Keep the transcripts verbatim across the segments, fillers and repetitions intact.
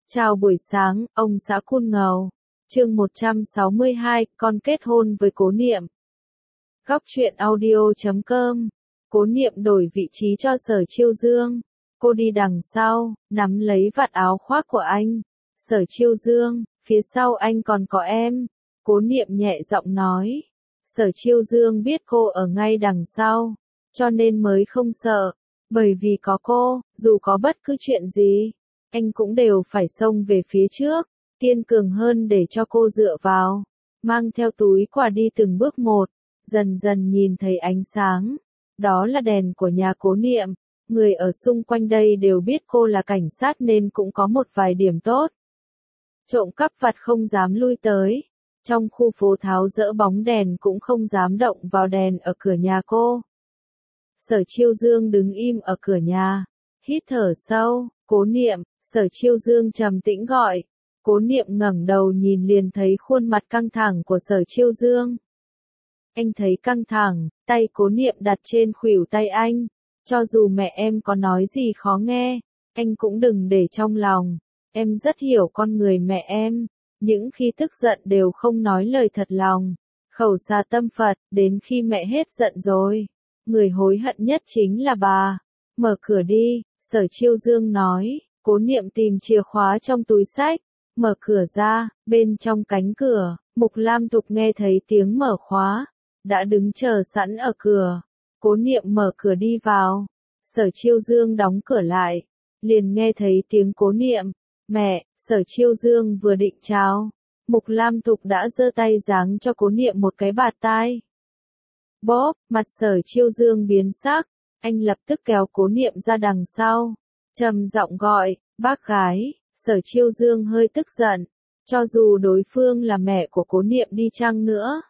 Chào buổi sáng, ông xã Cun Ngầu. Chương một trăm sáu mươi hai, con kết hôn với Cố Niệm. Góc truyện audio chấm com. Cố Niệm đổi vị trí cho Sở Chiêu Dương. Cô đi đằng sau, nắm lấy vạt áo khoác của anh. Sở Chiêu Dương, phía sau anh còn có em. Cố Niệm nhẹ giọng nói. Sở Chiêu Dương biết cô ở ngay đằng sau, cho nên mới không sợ. Bởi vì có cô, dù có bất cứ chuyện gì, anh cũng đều phải xông về phía trước, kiên cường hơn để cho cô dựa vào, mang theo túi quà đi từng bước một, dần dần nhìn thấy ánh sáng. Đó là đèn của nhà Cố Niệm, người ở xung quanh đây đều biết cô là cảnh sát nên cũng có một vài điểm tốt. Trộm cắp vặt không dám lui tới, trong khu phố tháo dỡ bóng đèn cũng không dám động vào đèn ở cửa nhà cô. Sở Chiêu Dương đứng im ở cửa nhà, hít thở sâu. Cố Niệm. Sở Chiêu Dương trầm tĩnh gọi. Cố Niệm ngẩng đầu nhìn liền thấy khuôn mặt căng thẳng của Sở Chiêu Dương. Anh thấy căng thẳng, tay Cố Niệm đặt trên khuỷu tay anh. Cho dù mẹ em có nói gì khó nghe, anh cũng đừng để trong lòng. Em rất hiểu con người mẹ em, những khi tức giận đều không nói lời thật lòng. Khẩu xà tâm Phật, đến khi mẹ hết giận rồi, người hối hận nhất chính là bà. Mở cửa đi, Sở Chiêu Dương nói. Cố Niệm tìm chìa khóa trong túi xách, mở cửa ra, bên trong cánh cửa, Mục Lam Tục nghe thấy tiếng mở khóa, đã đứng chờ sẵn ở cửa. Cố Niệm mở cửa đi vào, Sở Chiêu Dương đóng cửa lại, liền nghe thấy tiếng Cố Niệm. Mẹ. Sở Chiêu Dương vừa định chào, Mục Lam Tục đã giơ tay giáng cho Cố Niệm một cái bạt tai. Bóp, mặt Sở Chiêu Dương biến sắc, anh lập tức kéo Cố Niệm ra đằng sau, trầm giọng gọi, bác gái. Sở Chiêu Dương hơi tức giận, cho dù đối phương là mẹ của Cố Niệm đi chăng nữa.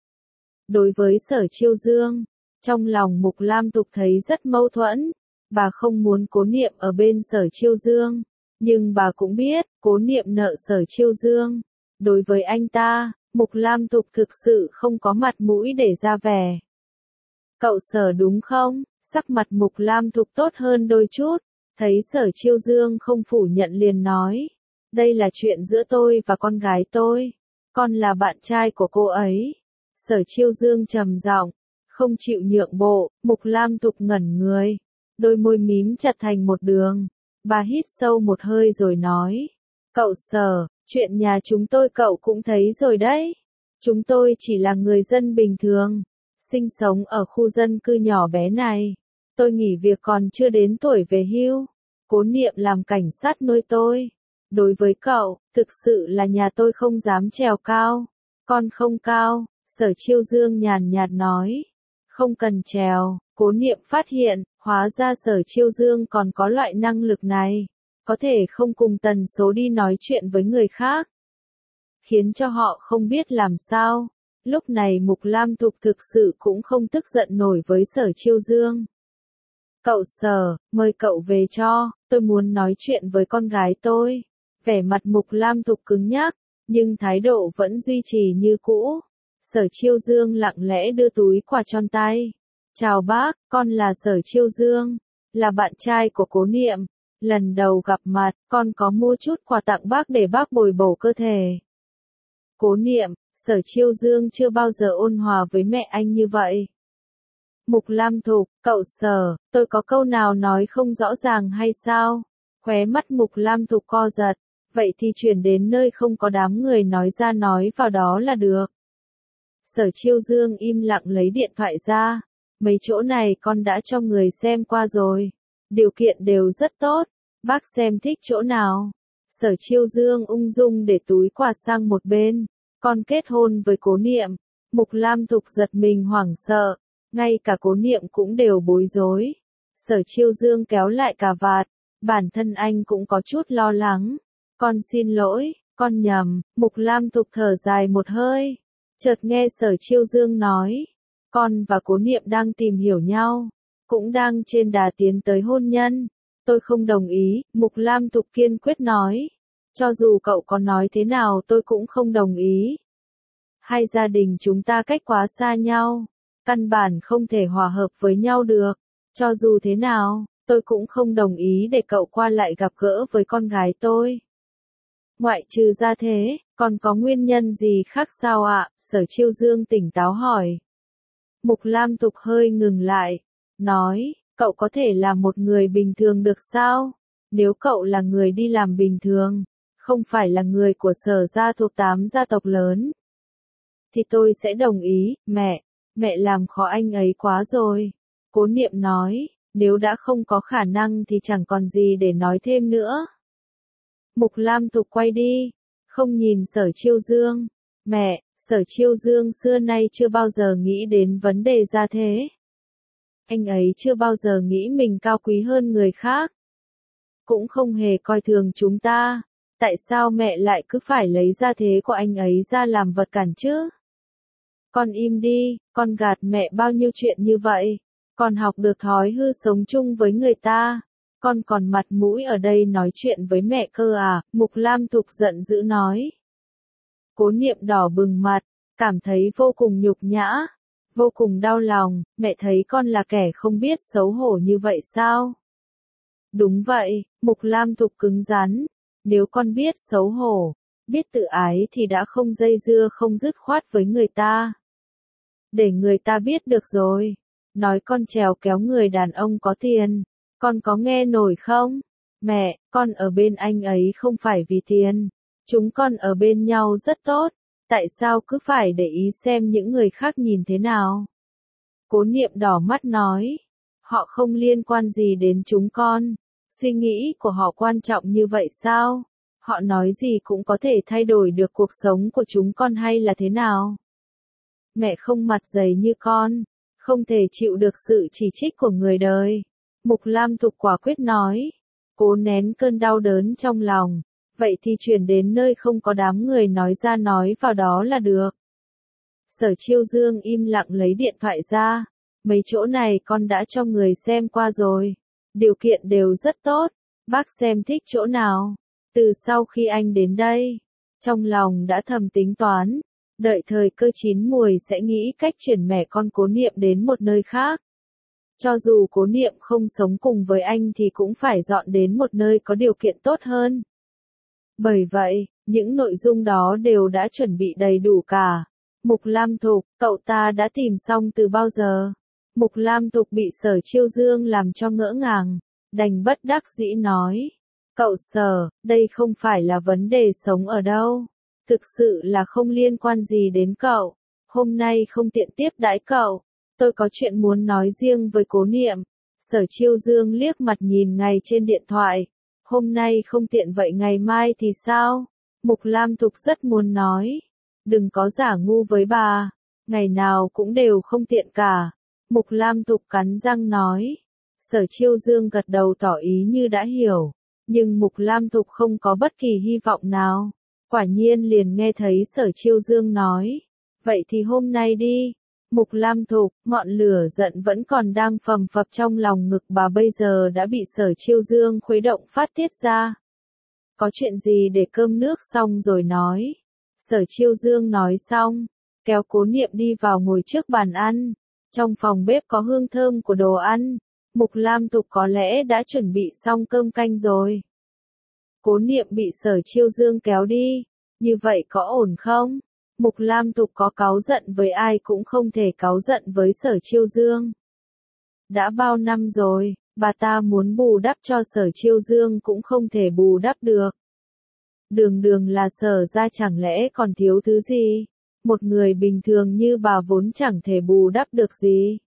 Đối với Sở Chiêu Dương, trong lòng Mục Lam Tục thấy rất mâu thuẫn, bà không muốn Cố Niệm ở bên Sở Chiêu Dương, nhưng bà cũng biết, Cố Niệm nợ Sở Chiêu Dương. Đối với anh ta, Mục Lam Tục thực sự không có mặt mũi để ra vẻ. Cậu Sở đúng không? Sắc mặt Mục Lam Tục tốt hơn đôi chút. Thấy Sở Chiêu Dương không phủ nhận liền nói, đây là chuyện giữa tôi và con gái tôi, con là bạn trai của cô ấy. Sở Chiêu Dương trầm giọng, không chịu nhượng bộ. Mục Lam Tục ngẩn người, đôi môi mím chặt thành một đường, bà hít sâu một hơi rồi nói, cậu Sở, chuyện nhà chúng tôi cậu cũng thấy rồi đấy, chúng tôi chỉ là người dân bình thường, sinh sống ở khu dân cư nhỏ bé này. Tôi nghỉ việc còn chưa đến tuổi về hưu. Cố Niệm làm cảnh sát nuôi tôi. Đối với cậu, thực sự là nhà tôi không dám trèo cao. Con không cao, Sở Chiêu Dương nhàn nhạt nói. Không cần trèo. Cố Niệm phát hiện, hóa ra Sở Chiêu Dương còn có loại năng lực này. Có thể không cùng tần số đi nói chuyện với người khác, khiến cho họ không biết làm sao. Lúc này Mục Lam Tục thực sự cũng không tức giận nổi với Sở Chiêu Dương. Cậu Sở, mời cậu về cho, tôi muốn nói chuyện với con gái tôi. Vẻ mặt Mục Lam Tục cứng nhắc, nhưng thái độ vẫn duy trì như cũ. Sở Chiêu Dương lặng lẽ đưa túi quà tròn tay. Chào bác, con là Sở Chiêu Dương, là bạn trai của Cố Niệm. Lần đầu gặp mặt, con có mua chút quà tặng bác để bác bồi bổ cơ thể. Cố Niệm. Sở Chiêu Dương chưa bao giờ ôn hòa với mẹ anh như vậy. Mục Lam Tục, cậu Sở, tôi có câu nào nói không rõ ràng hay sao? Khóe mắt Mục Lam Tục co giật, vậy thì chuyển đến nơi không có đám người nói ra nói vào đó là được. Sở Chiêu Dương im lặng lấy điện thoại ra, mấy chỗ này con đã cho người xem qua rồi, điều kiện đều rất tốt, bác xem thích chỗ nào? Sở Chiêu Dương ung dung để túi quà sang một bên. Con kết hôn với Cố Niệm. Mục Lam Tục giật mình hoảng sợ, ngay cả Cố Niệm cũng đều bối rối. Sở Chiêu Dương kéo lại cà vạt, bản thân anh cũng có chút lo lắng. Con xin lỗi, con nhầm. Mục Lam Tục thở dài một hơi, chợt nghe Sở Chiêu Dương nói, con và Cố Niệm đang tìm hiểu nhau, cũng đang trên đà tiến tới hôn nhân. Tôi không đồng ý. Mục Lam Tục kiên quyết nói. Cho dù cậu có nói thế nào tôi cũng không đồng ý. Hai gia đình chúng ta cách quá xa nhau, căn bản không thể hòa hợp với nhau được. Cho dù thế nào, tôi cũng không đồng ý để cậu qua lại gặp gỡ với con gái tôi. Ngoại trừ gia thế, còn có nguyên nhân gì khác sao ạ? Sở Chiêu Dương tỉnh táo hỏi. Mục Lam Tục hơi ngừng lại, nói, cậu có thể là một người bình thường được sao? Nếu cậu là người đi làm bình thường, không phải là người của Sở gia thuộc tám gia tộc lớn, thì tôi sẽ đồng ý. Mẹ, mẹ làm khó anh ấy quá rồi. Cố Niệm nói, nếu đã không có khả năng thì chẳng còn gì để nói thêm nữa. Mục Lam Tục quay đi, không nhìn Sở Chiêu Dương. Mẹ, Sở Chiêu Dương xưa nay chưa bao giờ nghĩ đến vấn đề gia thế. Anh ấy chưa bao giờ nghĩ mình cao quý hơn người khác. Cũng không hề coi thường chúng ta. Tại sao mẹ lại cứ phải lấy gia thế của anh ấy ra làm vật cản chứ? Con im đi, con gạt mẹ bao nhiêu chuyện như vậy. Con học được thói hư sống chung với người ta. Con còn mặt mũi ở đây nói chuyện với mẹ cơ à? Mục Lam Tục giận dữ nói. Cố Niệm đỏ bừng mặt, cảm thấy vô cùng nhục nhã, vô cùng đau lòng. Mẹ thấy con là kẻ không biết xấu hổ như vậy sao? Đúng vậy, Mục Lam Tục cứng rắn. Nếu con biết xấu hổ, biết tự ái thì đã không dây dưa không dứt khoát với người ta. Để người ta biết được rồi. Nói con trèo kéo người đàn ông có tiền. Con có nghe nổi không? Mẹ, con ở bên anh ấy không phải vì tiền. Chúng con ở bên nhau rất tốt. Tại sao cứ phải để ý xem những người khác nhìn thế nào? Cố Niệm đỏ mắt nói. Họ không liên quan gì đến chúng con. Suy nghĩ của họ quan trọng như vậy sao? Họ nói gì cũng có thể thay đổi được cuộc sống của chúng con hay là thế nào? Mẹ không mặt dày như con, không thể chịu được sự chỉ trích của người đời. Mục Lam Tục quả quyết nói. Cố nén cơn đau đớn trong lòng. Vậy thì chuyển đến nơi không có đám người nói ra nói vào đó là được. Sở Chiêu Dương im lặng lấy điện thoại ra. Mấy chỗ này con đã cho người xem qua rồi. Điều kiện đều rất tốt. Bác xem thích chỗ nào? Từ sau khi anh đến đây, trong lòng đã thầm tính toán. Đợi thời cơ chín muồi sẽ nghĩ cách chuyển mẹ con Cố Niệm đến một nơi khác. Cho dù Cố Niệm không sống cùng với anh thì cũng phải dọn đến một nơi có điều kiện tốt hơn. Bởi vậy, những nội dung đó đều đã chuẩn bị đầy đủ cả. Mục Lam Tục, cậu ta đã tìm xong từ bao giờ? Mục Lam Tục bị Sở Chiêu Dương làm cho ngỡ ngàng, đành bất đắc dĩ nói. Cậu Sở, đây không phải là vấn đề sống ở đâu. Thực sự là không liên quan gì đến cậu. Hôm nay không tiện tiếp đãi cậu. Tôi có chuyện muốn nói riêng với Cố Niệm. Sở Chiêu Dương liếc mặt nhìn ngay trên điện thoại. Hôm nay không tiện vậy ngày mai thì sao? Mục Lam Tục rất muốn nói. Đừng có giả ngu với bà. Ngày nào cũng đều không tiện cả. Mục Lam Tục cắn răng nói. Sở Chiêu Dương gật đầu tỏ ý như đã hiểu. Nhưng Mục Lam Tục không có bất kỳ hy vọng nào. Quả nhiên liền nghe thấy Sở Chiêu Dương nói. Vậy thì hôm nay đi. Mục Lam Tục, ngọn lửa giận vẫn còn đang phầm phập trong lòng ngực bà bây giờ đã bị Sở Chiêu Dương khuấy động phát tiết ra. Có chuyện gì để cơm nước xong rồi nói. Sở Chiêu Dương nói xong, kéo Cố Niệm đi vào ngồi trước bàn ăn. Trong phòng bếp có hương thơm của đồ ăn. Mục Lam Tục có lẽ đã chuẩn bị xong cơm canh rồi. Cố Niệm bị Sở Chiêu Dương kéo đi. Như vậy có ổn không? Mục Lam Tục có cáu giận với ai cũng không thể cáu giận với Sở Chiêu Dương. Đã bao năm rồi, bà ta muốn bù đắp cho Sở Chiêu Dương cũng không thể bù đắp được. Đường đường là Sở gia chẳng lẽ còn thiếu thứ gì? Một người bình thường như bà vốn chẳng thể bù đắp được gì.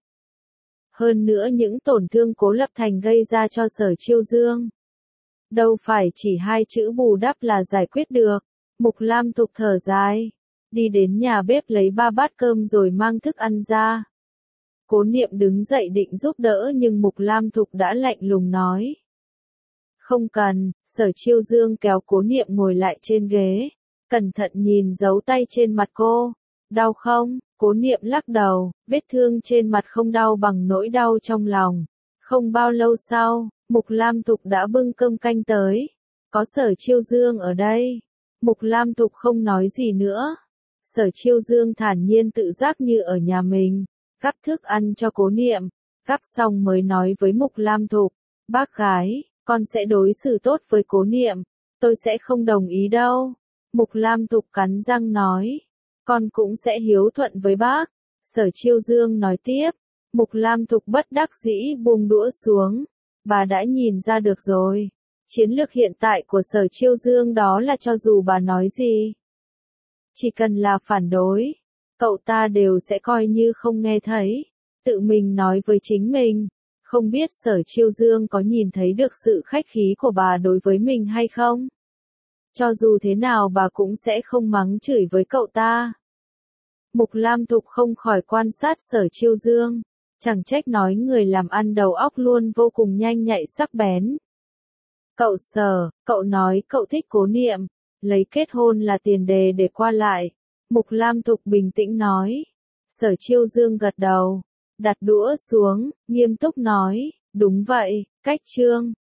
Hơn nữa những tổn thương Cố Lập Thành gây ra cho Sở Chiêu Dương. Đâu phải chỉ hai chữ bù đắp là giải quyết được. Mục Lam Tục thở dài. Đi đến nhà bếp lấy ba bát cơm rồi mang thức ăn ra. Cố Niệm đứng dậy định giúp đỡ nhưng Mục Lam Tục đã lạnh lùng nói. Không cần. Sở Chiêu Dương kéo Cố Niệm ngồi lại trên ghế. Cẩn thận nhìn dấu tay trên mặt cô. Đau không? Cố Niệm lắc đầu, vết thương trên mặt không đau bằng nỗi đau trong lòng. Không bao lâu sau, Mục Lam Tục đã bưng cơm canh tới. Có Sở Chiêu Dương ở đây. Mục Lam Tục không nói gì nữa. Sở Chiêu Dương thản nhiên tự giác như ở nhà mình, gắp thức ăn cho Cố Niệm, gắp xong mới nói với Mục Lam Tục, bác gái, con sẽ đối xử tốt với Cố Niệm, Tôi sẽ không đồng ý đâu. Mục Lam Thục cắn răng nói. Con cũng sẽ hiếu thuận với bác. Sở Chiêu Dương nói tiếp. Mục Lam Thục bất đắc dĩ buông đũa xuống. Bà đã nhìn ra được rồi. Chiến lược hiện tại của Sở Chiêu Dương đó là cho dù bà nói gì, chỉ cần là phản đối, cậu ta đều sẽ coi như không nghe thấy. Tự mình nói với chính mình. Không biết Sở Chiêu Dương có nhìn thấy được sự khách khí của bà đối với mình hay không? Cho dù thế nào bà cũng sẽ không mắng chửi với cậu ta. Mục Lam Thục không khỏi quan sát Sở Chiêu Dương. Chẳng trách nói người làm ăn đầu óc luôn vô cùng nhanh nhạy sắc bén. Cậu Sở, cậu nói cậu thích Cố Niệm, lấy kết hôn là tiền đề để qua lại. Mục Lam Thục bình tĩnh nói. Sở Chiêu Dương gật đầu, đặt đũa xuống, nghiêm túc nói, đúng vậy, cách Trương